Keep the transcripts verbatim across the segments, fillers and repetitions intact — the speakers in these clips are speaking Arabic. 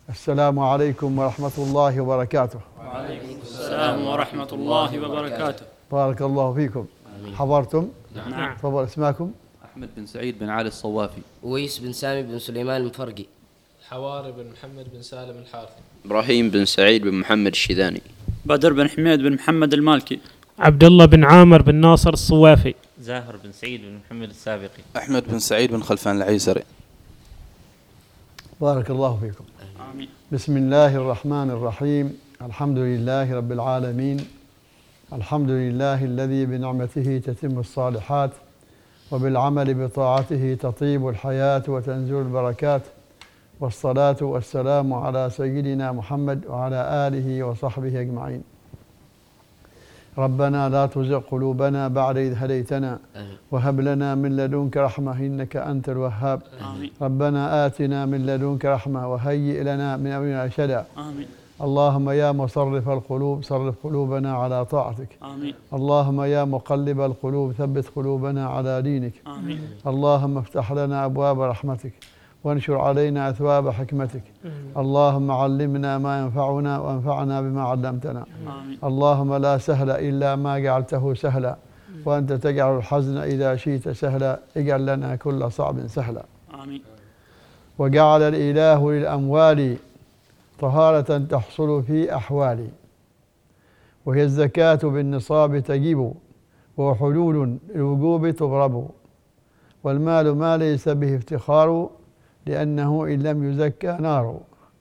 السلام عليكم ورحمة الله وبركاته. وعليكم السلام ورحمة الله وبركاته. بارك الله فيكم. حضرتم؟ نعم. تفضل. اسماكم؟ أحمد بن سعيد بن علي الصوافي. ويس بن سامي بن سليمان المفرقي. حواري بن محمد بن سالم الحارثي. إبراهيم بن سعيد بن محمد الشيداني. بدر بن حميد بن محمد المالكي. عبد الله بن عامر بن ناصر الصوافي. زاهر بن سعيد بن محمد السابقي. أحمد بن سعيد بن خلفان العيسري. بارك الله فيكم. آمين. بسم الله الرحمن الرحيم. الحمد لله رب العالمين. الحمد لله الذي بنعمته تتم الصالحات وبالعمل بطاعته تطيب الحياة وتنزل البركات، والصلاة والسلام على سيدنا محمد وعلى آله وصحبه أجمعين. ربنا لا تزغ قلوبنا بعد إذ هديتنا وهب لنا من لدنك رحمة إنك أنت الوهاب. آمين. ربنا آتنا من لدنك رحمة وهيئ لنا من أمرنا رشدا. آمين. اللهم يا مصرف القلوب صرف قلوبنا على طاعتك. آمين. اللهم يا مقلب القلوب ثبت قلوبنا على دينك. آمين. اللهم افتح لنا أبواب رحمتك وانشر علينا أثواب حكمتك. اللهم علمنا ما ينفعنا وانفعنا بما علمتنا. آمين. اللهم لا سهل إلا ما جعلته سهلا، وأنت تجعل الحزن إذا شئت سهلا. اجعل لنا كل صعب سهلا. آمين. وجعل الإله للأموال طهارة تحصل في أحوال، وهي الزكاة بالنصاب تجب، وحلول الوجوب تضرب، والمال ما ليس به افتخار، لأنه إن لم يزكى نار،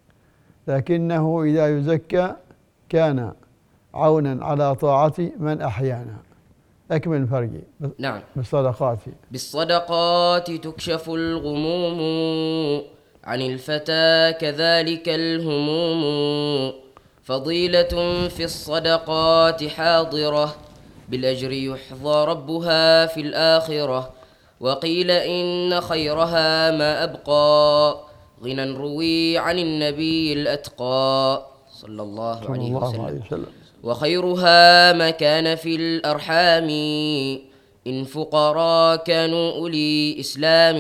لكنه إذا يزكى كان عونا على طاعة من أحيانا. أكمل فرقي. نعم. بالصدقات. بالصدقات تكشف الغموم عن الفتى كذلك الهموم، فضيلة في الصدقات حاضرة بالأجر يحظى ربها في الآخرة. وقيل إن خيرها ما أبقى غنى روي عن النبي الأتقى صلى الله عليه وسلم. وخيرها ما كان في الأرحام إن فقراء كانوا أولي إسلام.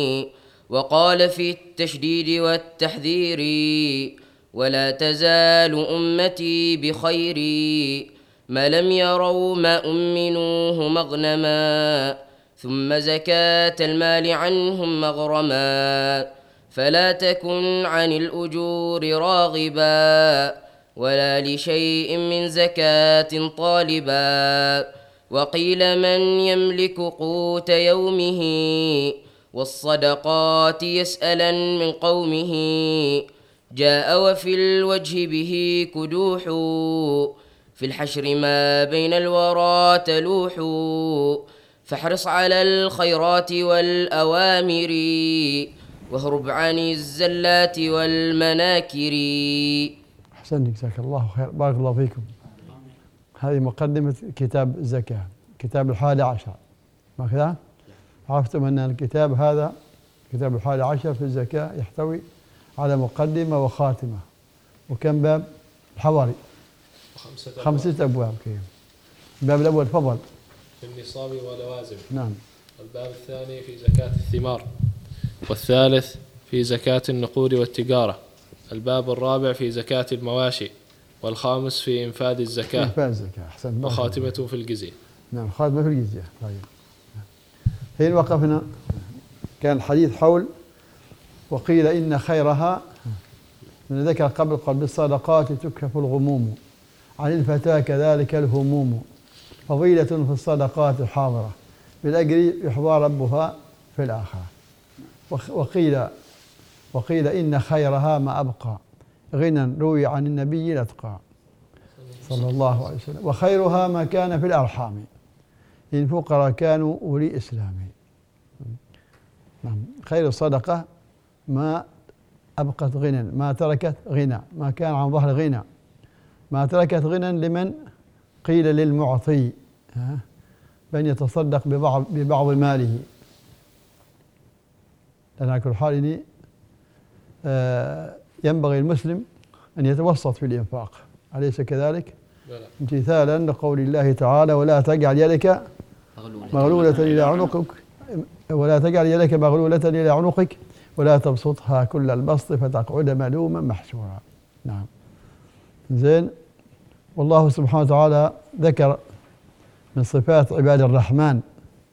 وقال في التشديد والتحذير ولا تزال أمتي بخير ما لم يروا ما أمنوه مغنما ثم زكاة المال عنهم مغرما. فلا تكن عن الأجور راغبا ولا لشيء من زكاة طالبا. وقيل من يملك قوت يومه والصدقات يسألا من قومه جاء وفي الوجه به كدوح في الحشر ما بين الورى تلوح. فاحرص على الخيرات والأوامر واهرب عن الزلات والمناكر. أحسنت جزاك الله خير. بارك الله فيكم. هذه مقدمة كتاب الزكاة، كتاب الحادي عشر، ما كذا؟ عرفتم أن الكتاب هذا كتاب الحادي عشر في الزكاة يحتوي على مقدمة وخاتمة. وكم باب؟ الحواري خمسة, خمسة أبواب. كيف؟ الباب الأول تفضل. في النصاب ولوازم. نعم. الباب الثاني في زكاة الثمار، والثالث في زكاة النقود والتجارة. الباب الرابع في زكاة المواشي، والخامس في إنفاذ الزكاة. إنفاذ الزكاة. أحسن. وخاتمته في الجزية. نعم. خاتمة في الجزية. طيب. حين وقفنا كان الحديث حول وقيل إن خيرها من ذكر قبل قبل بالصدقات تكشف الغموم عن الفتى كذلك الهموم، فضيلة في الصدقات الحاضرة بالأجر يحظى ربها في الآخرة. وقيل وقيل إن خيرها ما أبقى غنى روي عن النبي الأتقى صلى الله عليه وسلم. وخيرها ما كان في الأرحام إن فقراء كانوا أولي إسلام. نعم. خير الصدقة ما أبقت غنى، ما تركت غنى، ما كان عن ظهر غنى، ما تركت غنى لمن قيل للمعطي بأن يتصدق ببعض ببعض ماله. لأن على كل حال ينبغي المسلم أن يتوسط في الإنفاق، أليس كذلك؟ امتثالا لقول الله تعالى ولا تجعل يدك مغلولة إلى عنقك ولا تجعل يدك مغلولة إلى عنقك ولا تبسطها كل البسط فتقعد ملوما محسورا. نعم. زين. والله سبحانه وتعالى ذكر من صفات عباد الرحمن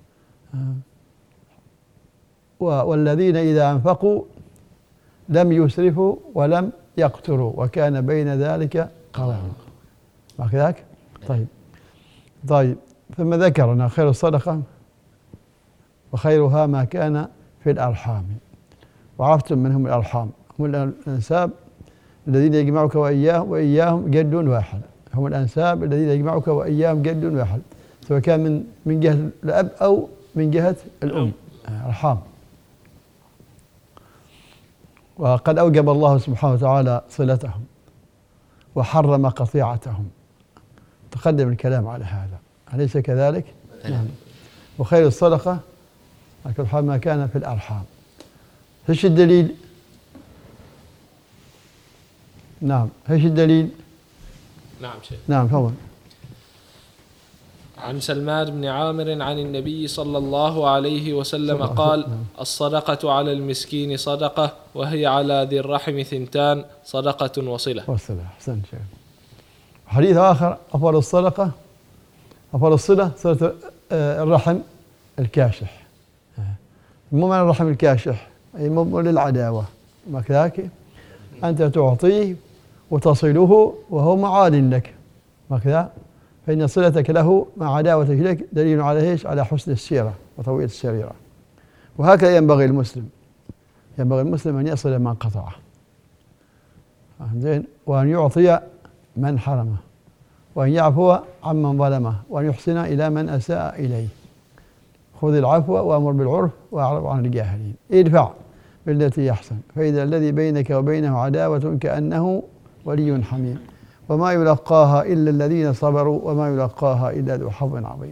والذين إذا أنفقوا لم يسرفوا ولم يقتروا وكان بين ذلك قواما. ما كذاك؟ طيب طيب ثم ذكرنا خير الصدقة وخيرها ما كان في الأرحام. وعرفتم من هم الأرحام؟ هم الأنساب الذين يجمعك وإياهم وإياهم جد واحد. هم الأنساب الذين يجمعك وإياهم جد واحد، سواء كان من من جهة الأب أو من جهة الأم. أرحام. وقد أوجب الله سبحانه وتعالى صلتهم وحرم قطيعتهم. تقدم الكلام على هذا، أليس كذلك؟ نعم. وخير الصدقة ما كان في الأرحام. ايش الدليل؟ نعم، ايش الدليل؟ نعم شيخ. نعم تفضل. عن سلمان بن عامر عن النبي صلى الله عليه وسلم قال: الصدقة على المسكين صدقة، وهي على ذي الرحم ثنتان، صدقة وصلة. وصلة. أحسنت شيخ. حديث آخر: أفضل الصدقة أفضل الصلة صلة الرحم الكاشح. مو معنى الرحم الكاشح أي مو للعداوة، ما كذاك؟ أنت تعطيه وتصله وهو معاد لك، ما كذا؟ فإن صلتك له مع عداوتك لك دليل على إيش؟ على حسن السيرة وطويل السريرة. وهكذا ينبغي المسلم ينبغي المسلم أن يصل من قطعه، زين، وأن يعطي من حرمه، وأن يعفو عمن ظلمه، وأن يحسن إلى من أساء إليه. خذ العفو وأمر بالعرف وأعرض عن الجاهلين. ادفع بالتي يحسن فإذا الذي بينك وبينه عداوة كأنه ولي حميم، وما يلقاها إلا الذين صبروا وما يلقاها إلا ذو حظ عظيم.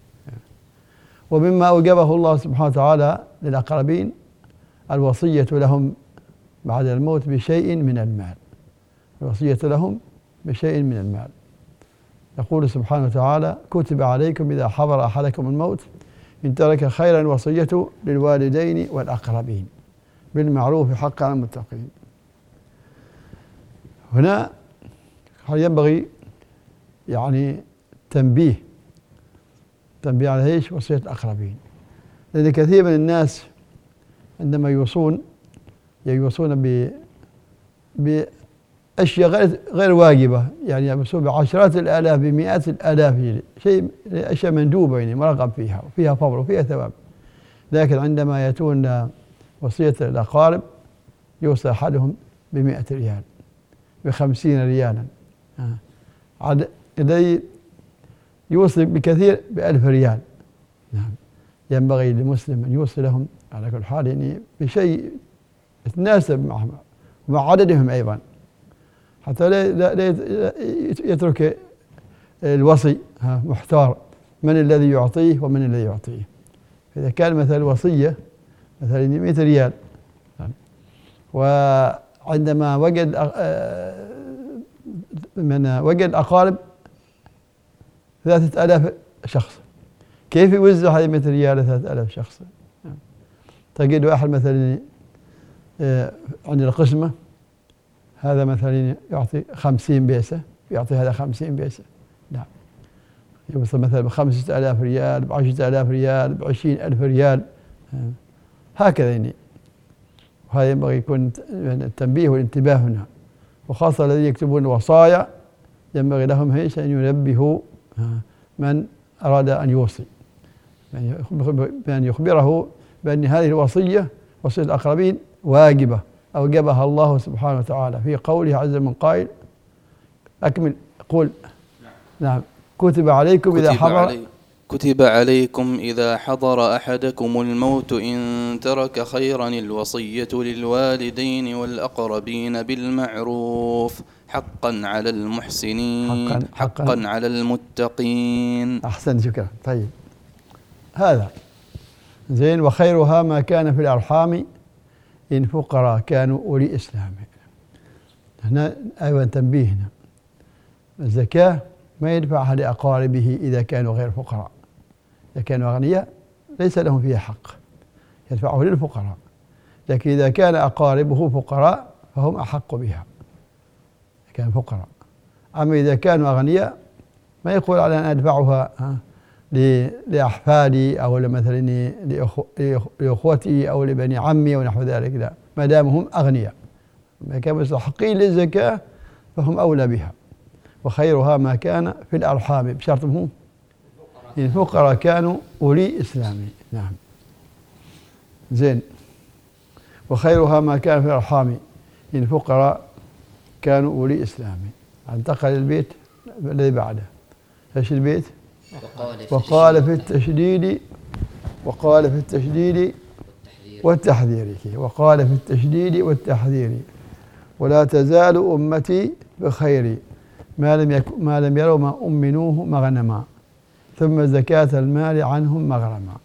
ومما أوجبه الله سبحانه وتعالى للأقربين الوصية لهم بعد الموت بشيء من المال. الوصية لهم بشيء من المال. يقول سبحانه وتعالى: كتب عليكم إذا حضر أحدكم الموت إن ترك خيرا الوصية للوالدين والأقربين بالمعروف حقا على المتقين. هنا ينبغي يعني تنبيه تنبيه على ايش؟ وصية الأقربين. لأن كثير من الناس عندما يوصون يوصون ب بأشياء غير غير واجبة، يعني يوصون بعشرات الآلاف بمئات الآلاف، شيء أشياء مندوبة يعني مرغب فيها وفيها فضل وفيها ثواب. لكن عندما يأتون وصية الأقارب يوصي أحدهم بمئة ريال، بخمسين ريالا، عد الذي يوصي بكثير بألف ريال. نعم. ينبغي للمسلم أن يوصي لهم على كل حال يعني بشيء يتناسب معهم ومع عددهم أيضا، حتى لا, لا يترك الوصي محتار من الذي يعطيه ومن الذي يعطيه. إذا كان مثل الوصية مثلا مئة ريال، وعندما وجد من وجد أقارب ثلاثة آلاف شخص، كيف يوزع هذه مئة ريال ثلاثة آلاف شخص؟ تجد واحد مثلا عند القسمة هذا مثلا يعطي خمسين بيسة، يعطي هذا خمسين بيسة، لا، يوصل مثلا بخمسة آلاف ريال، بعشرة آلاف ريال، بعشرين ألف ريال، هكذا يعني. وهذا ينبغي يكون التنبيه والانتباه هنا، وخاصة الذين يكتبون وصايا ينبغي لهم هيش أن ينبهوا من أراد أن يوصي، بأن يخبره بأن هذه الوصية وصية الأقربين واجبة أوجبها الله سبحانه وتعالى في قوله عز من قائل. أكمل قول. نعم. كتب عليكم كتب إذا حضر علي كتب عليكم إذا حضر أحدكم الموت إن ترك خيرا الوصية للوالدين والأقربين بالمعروف حقا على المحسنين حقا, حقا, حقا على المتقين. أحسن، شكرا. طيب هذا زين. وخيرها ما كان في الأرحام إن فقراء كانوا أولي إسلام. هنا أيضا تنبيهنا، الزكاة ما يدفعها لأقاربه إذا كانوا غير فقراء. إذا كانوا أغنياء ليس لهم فيها حق، يدفعه للفقراء. لكن إذا كان أقاربه فقراء فهم أحق بها، كان فقراء. أما إذا كانوا أغنياء ما يقول على أن أدفعها لأحفادي أو مثلا لأخوتي أو لبني عمي ونحو ذلك، لا، ما دام هم أغنياء ما كانوا مستحقين للزكاة فهم أولى بها. وخيرها ما كان في الأرحام بشرط هم الفقراء كانوا أولي إسلامي. نعم زين. وخيرها ما كان في الأرحام إن الفقراء كانوا أولي إسلامي. انتقل البيت الذي بعده. ايش البيت؟ وقال في التشديد وقال في التشديد والتحذير. وقال في التشديد والتحذير ولا تزال أمتي بخير ما لم يك ما لم يروا ما أمنوه مغنما ثم زكاة المال عنهم مغرما.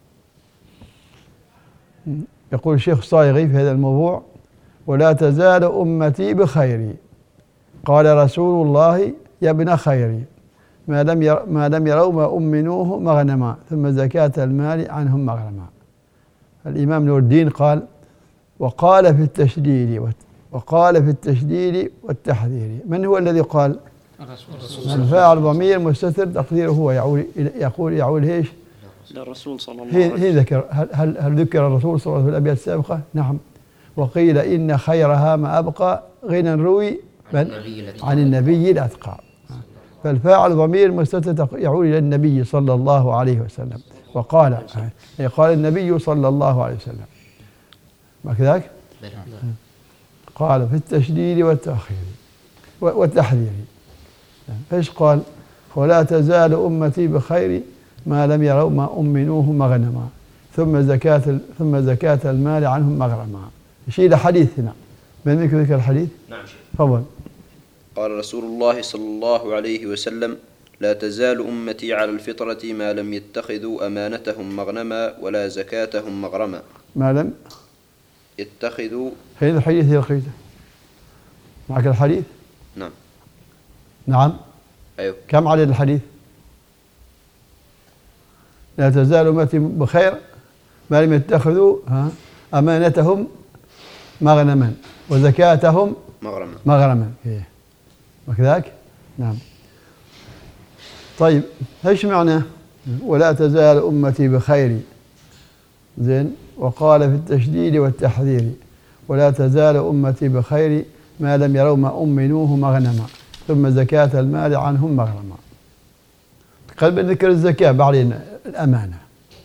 يقول الشيخ الصايغي في هذا الموضوع: ولا تزال أمتي بخير، قال رسول الله يا ابن خير ما لم ير ما لم يروا ما أمنوه مغنما ثم زكاة المال عنهم مغرما. الإمام نور الدين قال: وقال في التشديد وقال في التشديد والتحذير. من هو الذي قال؟ الفاعل ضمير مستتر تقديره هو يعول يقول يعول ايش؟ للرسول صلى الله عليه وسلم. هي ذكر هل, هل هل ذكر الرسول صلى الله عليه وسلم في الأبيات السابقة؟ نعم. وقيل إن خيرها ما أبقى غنى روي عن النبي الأتقى. فالفاعل ضمير مستتر يعود إلى النبي صلى الله عليه وسلم. وقال يعني قال النبي صلى الله عليه وسلم ما كذاك؟ قال في التشديد والتأخير والتحذير. ايش قال؟ ولا تزال أمتي بخير ما لم يروا ما أمنوه مغنما ثم زكاة ثم زكاة المال عنهم مغرما. شيء حديث هنا. من ذكر ذكر الحديث؟ نعم شيخ. تفضل. قال رسول الله صلى الله عليه وسلم: لا تزال أمتي على الفطرة ما لم يتخذوا أمانتهم مغنما ولا زكاتهم مغرما. ما لم يتخذوا. هذا الحديث هي لقيته معك الحديث؟ نعم. نعم. أيوه. كم عدد الحديث؟ لا تزال أمتي بخير ما لم يتخذوا أمانتهم مغنما وزكاتهم مغرما. مغرما. إيه. وكذاك؟ نعم. طيب ايش معنى ولا تزال أمتي بخير؟ زين. وقال في التشديد والتحذير ولا تزال أمتي بخير ما لم يروا ما أمنوه مغنما ثم زكاة المال عنهم مغرما. قبل ذكر الزكاة بعدين الأمانة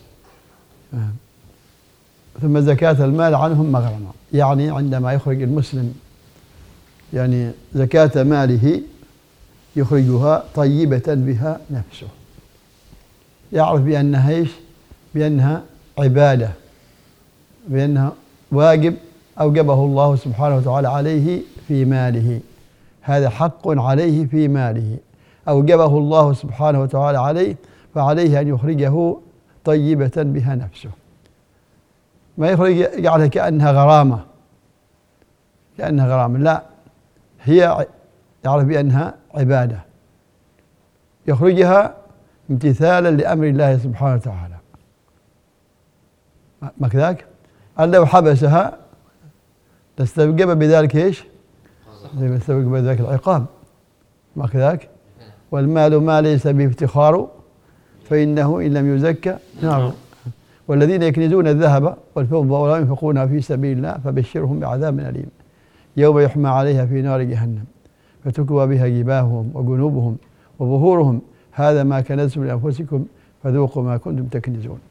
ثم زكاة المال عنهم مغرما. يعني عندما يخرج المسلم يعني زكاة ماله يخرجها طيبة بها نفسه، يعرف بأنها ايش؟ بأنها عبادة، بأنها واجب أوجبه الله سبحانه وتعالى عليه في ماله، هذا حق عليه في ماله أوجبه الله سبحانه وتعالى عليه، فعليه أن يخرجه طيبة بها نفسه. ما يخرج يجعلها كأنها غرامة كأنها غرامة لا، هي يعرف بأنها عبادة يخرجها امتثالا لأمر الله سبحانه وتعالى. ما كذاك؟ أن لو حبسها تستوجب بذلك ايش؟ تستوجب بذلك العقاب. ما كذاك؟ والمال ما ليس به افتخار فإنه إن لم يزكى نار. والذين يكنزون الذهب والفضة ولا ينفقونها في سبيل الله فبشرهم بعذاب أليم يوم يحمى عليها في نار جهنم فتكوى بها جباههم وجنوبهم وظهورهم هذا ما كنزتم لأنفسكم فذوقوا ما كنتم تكنزون.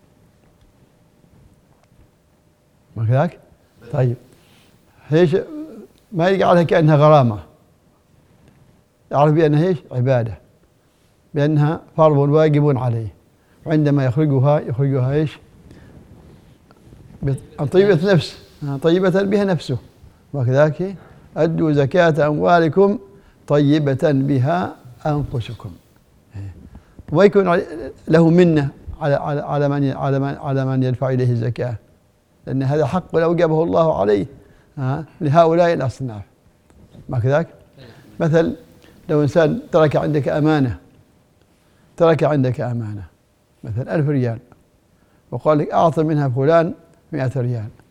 ما كذاك؟ طيب ايش؟ ما يجعلها كأنها غرامة، يعرف بأنها ايش؟ عبادة، بأنها فرض واجب عليه، وعندما يخرجها يخرجها ايش؟ طيبة نفس، طيبة بها نفسه. وكذلك أدوا زكاة أموالكم طيبة بها أنفسكم. ويكون له منة على على على من على من على من يدفع إليه الزكاة، لأن هذا حق أوجبه الله عليه لهؤلاء الأصناف. ما كذاك؟ مثل لو إنسان ترك عندك أمانة ترك عندك أمانة مثل ألف ريال وقال لك أعطي منها فلان مئة ريال،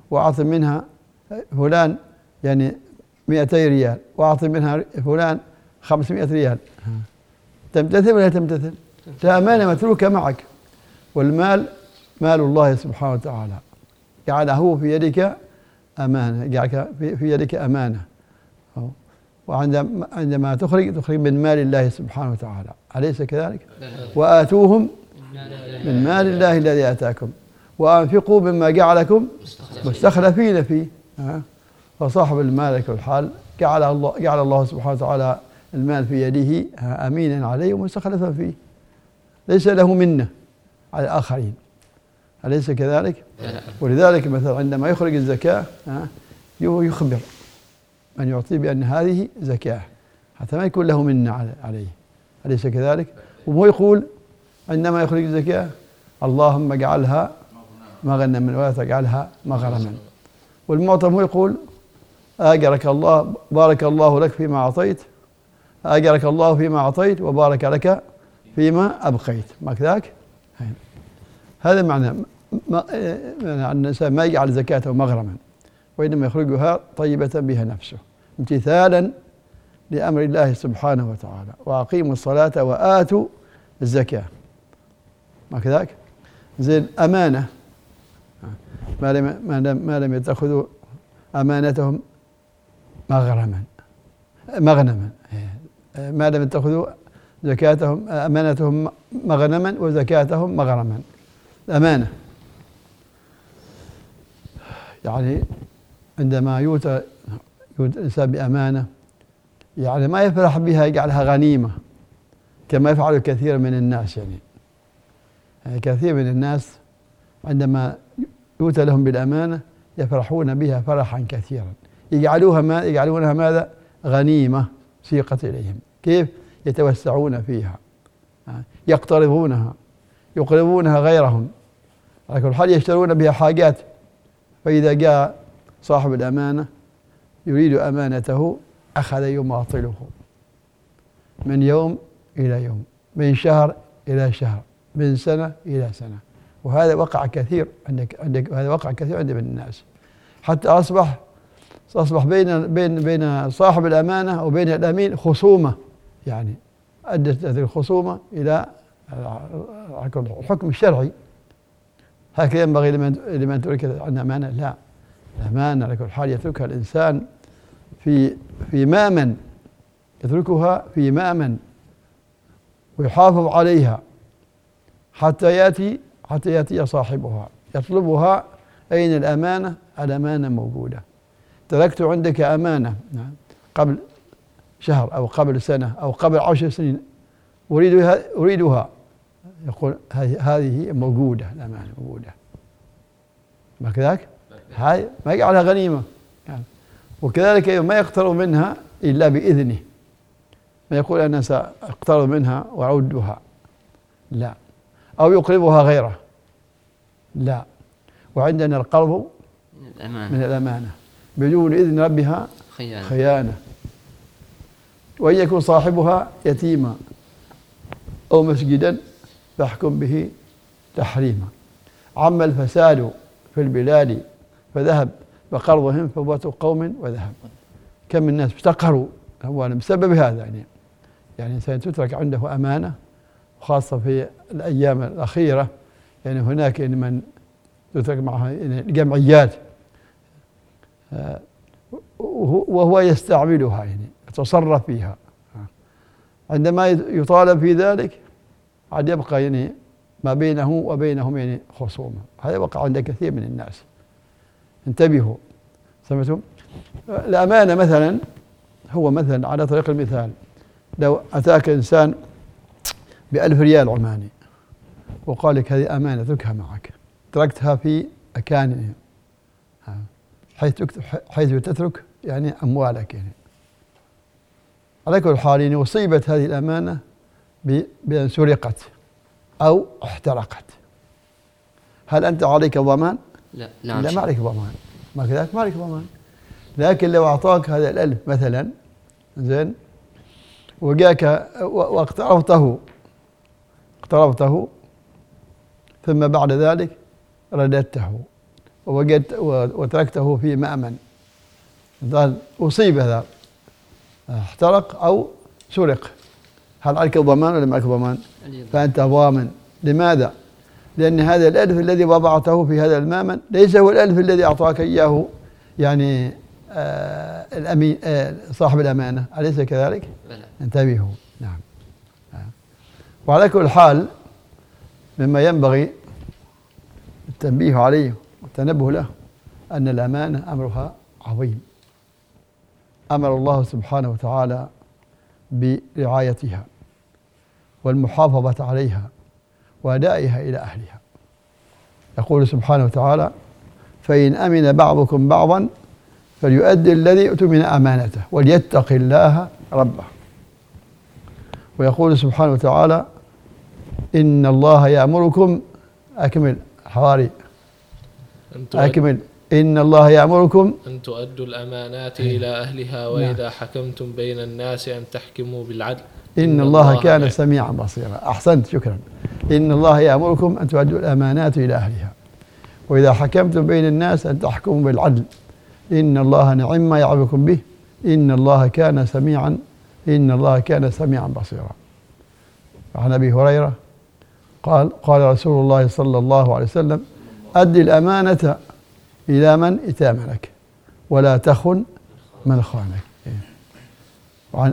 وأعطي منها فلان يعني مئتي ريال، وأعطي منها فلان خمسمائة ريال، تمتثل ولا تمتثل؟ أمانة متروكة معك. والمال مال الله سبحانه وتعالى، جعله في يدك أمانة، جعلك في يدك أمانة. وعندما عندما تخرج تخرج من مال الله سبحانه وتعالى، أليس كذلك؟ وآتوهم من مال الله الذي آتاكم وأنفقوا مما جعلكم مستخلفين فيه. فصاحب المال والحال جعل الله جعل الله سبحانه وتعالى المال في يده أمينا عليه ومستخلفا فيه، ليس له منة على الآخرين، أليس كذلك؟ ولذلك مثلا عندما يخرج الزكاة يخبر من يعطيه بأن هذه زكاة حتى ما يكون له منة عليه، أليس كذلك؟ وهو يقول عندما يخرج الزكاة اللهم اجعلها مغنما ولا تجعلها مغرما. والمعطى هو يقول أجرك الله، بارك الله لك فيما أعطيت، أجرك الله فيما أعطيت وبارك لك فيما أبقيت، ما كذاك؟ هذا معنى أن الإنسان ما يجعل زكاته مغرما، وإنما يخرجها طيبة بها نفسه امتثالا لأمر الله سبحانه وتعالى. وأقيموا الصلاة وآتوا الزكاة، ما كذاك؟ زين أمانة ما لم ما لم يتخذوا أمانتهم مغرما مغنما، ما لم يتخذوا زكاتهم أمانتهم مغنما وزكاتهم مغرما. أمانة يعني عندما يؤتى الإنسان بأمانة يعني ما يفرح بها يجعلها غنيمة كما يفعل كثير من الناس. يعني, يعني كثير من الناس عندما يؤتى لهم بالأمانة يفرحون بها فرحا كثيرا، يجعلوها ما يجعلونها ماذا؟ غنيمة سيقت إليهم. كيف؟ يتوسعون فيها، يقترضونها، يقرضونها غيرهم، على كل حال يشترون بها حاجات. فإذا جاء صاحب الأمانة يريد أمانته أخذ يماطله من يوم إلى يوم، من شهر إلى شهر، من سنة إلى سنة. وهذا وقع كثير عندك عندك هذا وقع كثير عند من الناس، حتى أصبح أصبح بين بين بين صاحب الأمانة وبين الأمين خصومة، يعني أدت هذه الخصومة إلى الحكم الشرعي. هكذا ينبغي لمن لمن ترك عن أمانة؟ لا، الأمانة على كل حال يتركها الإنسان في في مأمن، يتركها في مأمن ويحافظ عليها حتى يأتي حتى يأتي صاحبها يطلبها. أين الأمانة؟ الأمانة موجودة. تركت عندك أمانة قبل شهر أو قبل سنة أو قبل عشر سنين أريدها أريدها يقول هذه موجودة، الأمانة موجودة، ما كذاك؟ هاي ما يجعلها غنيمة يعني. وكذلك ما يقترب منها إلا بإذنه، ما يقول أنا سأقترب منها وأعودها، لا، أو يقربها غيره، لا. وعندنا القرض من الأمانة بدون إذن ربها خيانة, خيانة. وإن يكون صاحبها يتيما أو مسجدا فاحكم به تحريما. عم الفساد في البلاد فذهب بقرضهم فوة قوم وذهب. كم من الناس افتقروا أموالا بسبب هذا. يعني يعني إنسان تترك عنده أمانة، خاصة في الأيام الأخيرة، يعني هناك من تترك معها جمعيات وهو يستعملها، يعني يتصرف فيها. عندما يطالب في ذلك عاد يبقى يعني ما بينه وبينهم يعني خصومة. هذا وقع عند كثير من الناس، انتبهوا. سمعتم؟ الأمانة مثلا هو مثلا على طريق المثال، لو أتاك إنسان بألف ريال عماني وقال لك هذه أمانة اتركها معك، تركتها في مكان حيث حيث تترك يعني أموالك، يعني على كل حال يعني أصيبت هذه الأمانة بأن سرقت أو احترقت، هل أنت عليك ضمان؟ لا نعم لا، ما عليك ضمان، ما كذلك ما عليك ضمان. لكن لو أعطاك هذا الألف مثلا زين وجاك واقترضته اقترضته ثم بعد ذلك رددته ووجدت وتركته في مأمن، أصيب هذا احترق أو سرق، هل عليك ضمان ولا ما عليك ضمان؟ فأنت ضامن. لماذا؟ لأن هذا الألف الذي وضعته في هذا المأمن ليس هو الألف الذي أعطاك إياه يعني آه الأمين آه صاحب الأمانة، أليس كذلك؟ انتبهوا. نعم. آه. وعلى كل حال مما ينبغي التنبيه عليه والتنبه له أن الأمانة أمرها عظيم. أمر الله سبحانه وتعالى برعايتها والمحافظة عليها وأدائها إلى أهلها. يقول سبحانه وتعالى: فإن أمن بعضكم بعضا فليؤدي الذي اؤتمن أمانته وليتق الله ربه. ويقول سبحانه وتعالى: إن الله يأمركم، أكمل حواري أكمل إن الله يأمركم أن تؤدوا الأمانات إلى أهلها وإذا حكمتم بين الناس أن تحكموا بالعدل إن الله كان سميعا بصيرا. أحسنت، شكرا. إن الله يأمركم أن تؤدوا الأمانات إلى أهلها وإذا حكمتم بين الناس أن تحكموا بالعدل إن الله نعم ما يعظكم به إن الله كان سميعا إن الله كان سميعا بصيرا. عن أبي هريرة قال: قال رسول الله صلى الله عليه وسلم: أد الأمانة إلى من ائتمنك ولا تخن من خانك. وعن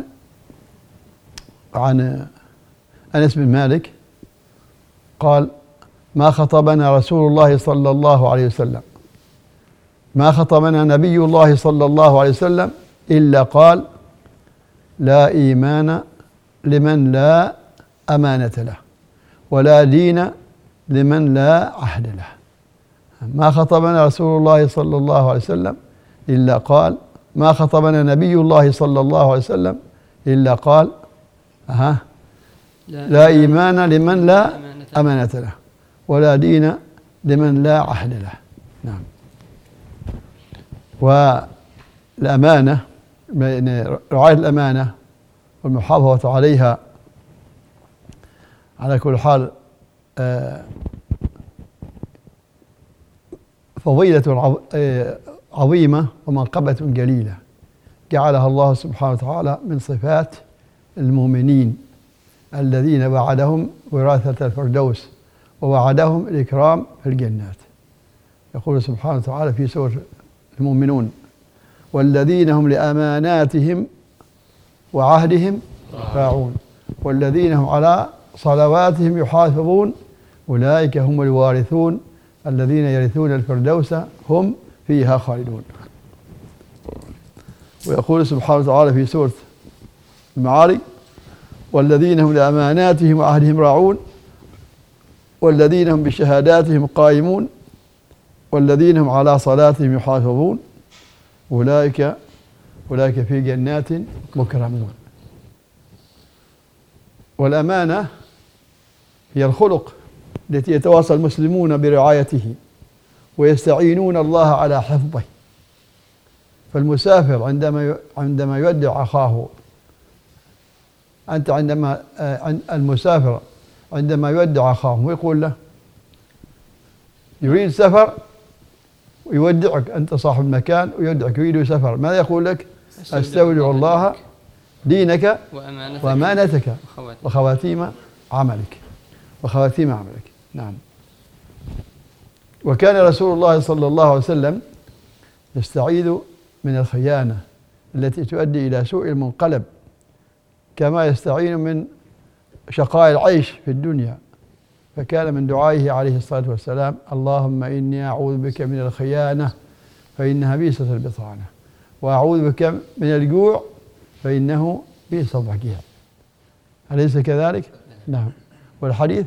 عن أنس بن مالك قال: ما خطبنا رسول الله صلى الله عليه وسلم ما خطبنا نبي الله صلى الله عليه وسلم إلا قال: لا إيمان لمن لا أمانة له ولا دين لمن لا عهد له. ما خطبنا رسول الله صلى الله عليه وسلم إلا قال ما خطبنا نبي الله صلى الله عليه وسلم إلا قال أها لا إيمان لمن لا أمانة له ولا دين لمن لا عهد له. نعم. والأمانة، رعاية الأمانة والمحافظة عليها على كل حال فضيلة عظيمة ومنقبة جليلة جعلها الله سبحانه وتعالى من صفات المؤمنين الذين وعدهم وراثة الفردوس ووعدهم الإكرام في الجنات. يقول سبحانه وتعالى في سورة المؤمنون: والذين هم لأماناتهم وعهدهم راعون والذين هم على صلواتهم يحافظون أولئك هم الوارثون الذين يرثون الفردوس هم فيها خالدون. ويقول سبحانه وتعالى في سورة المعارج: والذين هم لأماناتهم وعهدهم راعون والذين هم بشهاداتهم قائمون والذين هم على صلاتهم يحافظون أولئك أولئك في جنات مكرمون. والأمانة هي الخلق التي يتواصى المسلمون برعايته ويستعينون الله على حفظه. فالمسافر عندما عندما يودع أخاه، أنت عندما المسافر عندما يودع أخاه ويقول له يريد سفر ويودعك، أنت صاحب المكان ويودعك يريد سفر، ماذا يقول لك؟ أستودع الله دينك وأمانتك وخواتيم عملك وخواتيم عملك. نعم. وكان رسول الله صلى الله عليه وسلم يستعيذ من الخيانة التي تؤدي إلى سوء المنقلب كما يستعين من شقاء العيش في الدنيا. فكان من دعائه عليه الصلاة والسلام: اللهم إني أعوذ بك من الخيانة فإنها بئست البطانة وأعوذ بك من الجوع فإنه بئس الضجيع. أليس كذلك؟ نعم. والحديث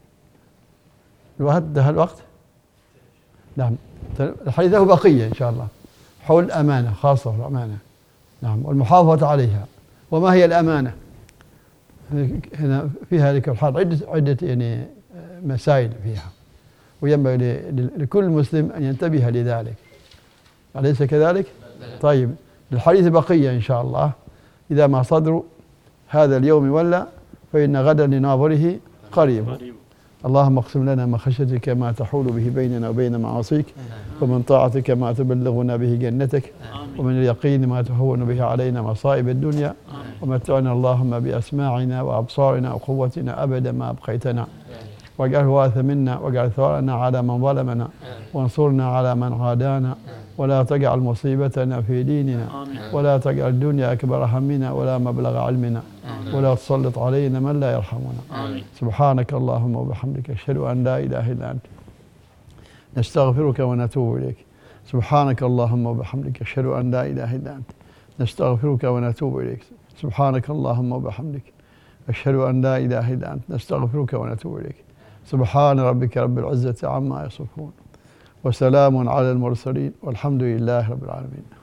انتهى الوقت. نعم. الحديث له بقية إن شاء الله حول الأمانة، خاصة الأمانة. نعم. والمحافظة عليها. وما هي الأمانة؟ هنا فيها ذكر الحال عدة عدة يعني مسائل فيها، وينبغي لكل مسلم أن ينتبه لذلك. أليس كذلك؟ طيب، الحديث بقية إن شاء الله إذا ما صدر هذا اليوم ولا فإن غدا لناظره قريب. اللهم اقسم لنا من خشيتك ما تحول به بيننا وبين معاصيك، ومن طاعتك ما تبلغنا به جنتك، ومن اليقين ما تهون به علينا مصائب الدنيا، ومتعنا اللهم بأسماعنا وأبصارنا وقوتنا أبدا ما أبقيتنا، واجعله وارث منا، واجعل ثارنا على من ظلمنا، وانصرنا على من عادانا، ولا تجعل مصيبتنا في ديننا، ولا تجعل الدنيا أكبر همنا ولا مبلغ علمنا، ولا تسلط علينا من لا يرحمنا. سبحانك اللهم وبحمدك، أشهد أن لا إله إلا أنت، نستغفرك ونتوب إليك. سبحانك اللهم وبحمدك، أشهد أن لا إله إلا أنت، نستغفرك ونتوب إليك. سبحانك اللهم وبحمدك، أشهد أن لا إله إلا أنت، نستغفرك ونتوب إليك. سبحان ربك رب العزة عما يصفون، وسلام على المرسلين، والحمد لله رب العالمين.